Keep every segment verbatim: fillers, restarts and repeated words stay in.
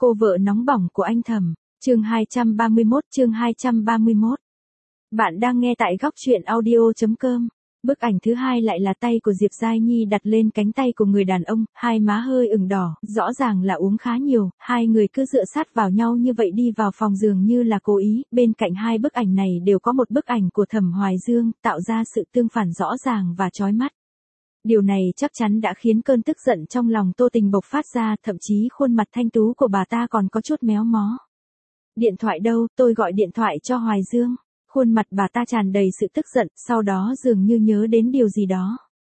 Cô vợ nóng bỏng của anh Thẩm, chương hai trăm ba mươi mốt, chương hai trăm ba mươi mốt. Bạn đang nghe tại góc truyện audio chấm com. Bức ảnh thứ hai lại là tay của Diệp Giai Nhi đặt lên cánh tay của người đàn ông, hai má hơi ửng đỏ, rõ ràng là uống khá nhiều, hai người cứ dựa sát vào nhau như vậy đi vào phòng dường như là cố ý, bên cạnh hai bức ảnh này đều có một bức ảnh của Thẩm Hoài Dương, tạo ra sự tương phản rõ ràng và chói mắt. Điều này chắc chắn đã khiến cơn tức giận trong lòng Tô Tình bộc phát ra, thậm chí khuôn mặt thanh tú của bà ta còn có chút méo mó. Điện thoại đâu, tôi gọi điện thoại cho Hoài Dương. Khuôn mặt bà ta tràn đầy sự tức giận, sau đó dường như nhớ đến điều gì đó.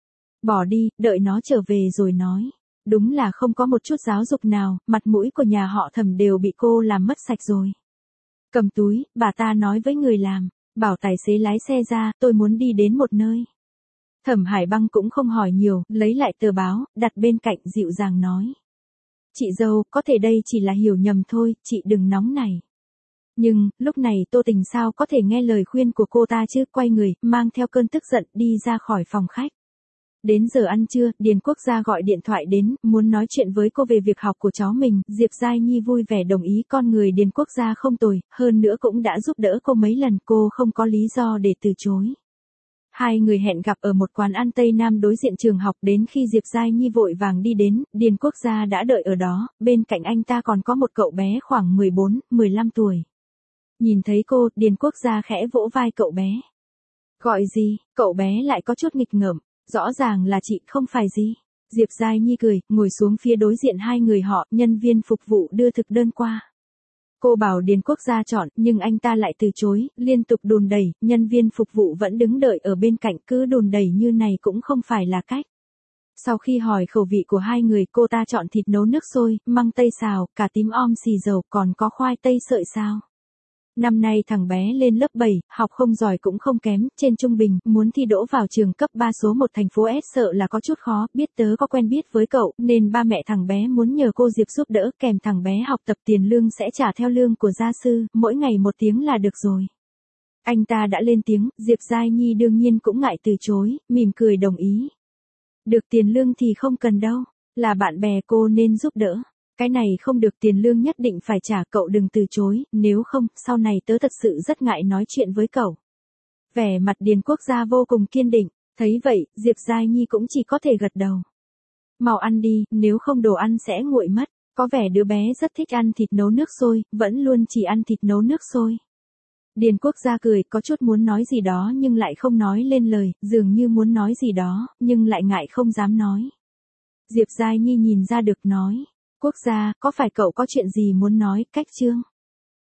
Bỏ đi, đợi nó trở về rồi nói. Đúng là không có một chút giáo dục nào, mặt mũi của nhà họ Thẩm đều bị cô làm mất sạch rồi. Cầm túi, bà ta nói với người làm, bảo tài xế lái xe ra, tôi muốn đi đến một nơi. Thẩm Hải Băng cũng không hỏi nhiều, lấy lại tờ báo, đặt bên cạnh dịu dàng nói. Chị dâu, có thể đây chỉ là hiểu nhầm thôi, chị đừng nóng này. Nhưng, lúc này Tô Tình sao có thể nghe lời khuyên của cô ta chứ, quay người, mang theo cơn tức giận, đi ra khỏi phòng khách. Đến giờ ăn trưa, Điền Quốc Gia gọi điện thoại đến, muốn nói chuyện với cô về việc học của cháu mình, Diệp Giai Nhi vui vẻ đồng ý, con người Điền Quốc Gia không tồi, hơn nữa cũng đã giúp đỡ cô mấy lần, cô không có lý do để từ chối. Hai người hẹn gặp ở một quán ăn Tây Nam đối diện trường học, đến khi Diệp Giai Nhi vội vàng đi đến, Điền Quốc Gia đã đợi ở đó, bên cạnh anh ta còn có một cậu bé khoảng mười bốn, mười lăm tuổi. Nhìn thấy cô, Điền Quốc Gia khẽ vỗ vai cậu bé. Gọi gì, cậu bé lại có chút nghịch ngợm, rõ ràng là chị, không phải gì. Diệp Giai Nhi cười, ngồi xuống phía đối diện hai người họ, nhân viên phục vụ đưa thực đơn qua. Cô bảo Điền Quốc Gia chọn, nhưng anh ta lại từ chối, liên tục đùn đẩy, nhân viên phục vụ vẫn đứng đợi ở bên cạnh, cứ đùn đẩy như này cũng không phải là cách. Sau khi hỏi khẩu vị của hai người, cô ta chọn thịt nấu nước sôi, măng tây xào, cà tím om xì dầu, còn có khoai tây sợi sao. Năm nay thằng bé lên lớp bảy, học không giỏi cũng không kém, trên trung bình, muốn thi đỗ vào trường cấp ba số một thành phố S sợ là có chút khó, biết tớ có quen biết với cậu, nên ba mẹ thằng bé muốn nhờ cô Diệp giúp đỡ, kèm thằng bé học tập, tiền lương sẽ trả theo lương của gia sư, mỗi ngày một tiếng là được rồi. Anh ta đã lên tiếng, Diệp Giai Nhi đương nhiên cũng ngại từ chối, mỉm cười đồng ý. Được, tiền lương thì không cần đâu, là bạn bè cô nên giúp đỡ. Cái này không được, tiền lương nhất định phải trả, cậu đừng từ chối, nếu không, sau này tớ thật sự rất ngại nói chuyện với cậu. Vẻ mặt Điền Quốc Gia vô cùng kiên định, thấy vậy, Diệp Giai Nhi cũng chỉ có thể gật đầu. Mau ăn đi, nếu không đồ ăn sẽ nguội mất, có vẻ đứa bé rất thích ăn thịt nấu nước sôi, vẫn luôn chỉ ăn thịt nấu nước sôi. Điền Quốc Gia cười, có chút muốn nói gì đó nhưng lại không nói lên lời, dường như muốn nói gì đó, nhưng lại ngại không dám nói. Diệp Giai Nhi nhìn ra được nói. Quốc Gia, có phải cậu có chuyện gì muốn nói, cách chương?